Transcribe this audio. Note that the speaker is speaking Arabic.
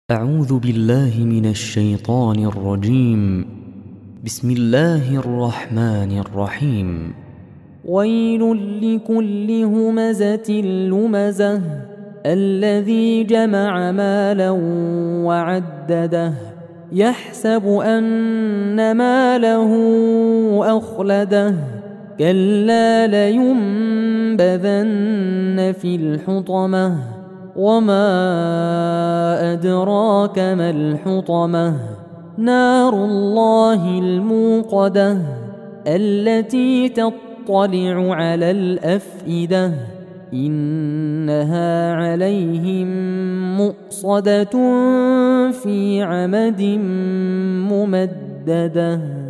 أعوذ بالله من الشيطان الرجيم. بسم الله الرحمن الرحيم. ويل لكل همزة لمزة الذي جمع مالا وعدده يحسب أن ماله أخلده كلا لينبذن في الحطمة وما أدراك ما الحطمة نار الله الموقدة التي تطلع على الأفئدة إنها عليهم مؤصدة في عمد ممددة.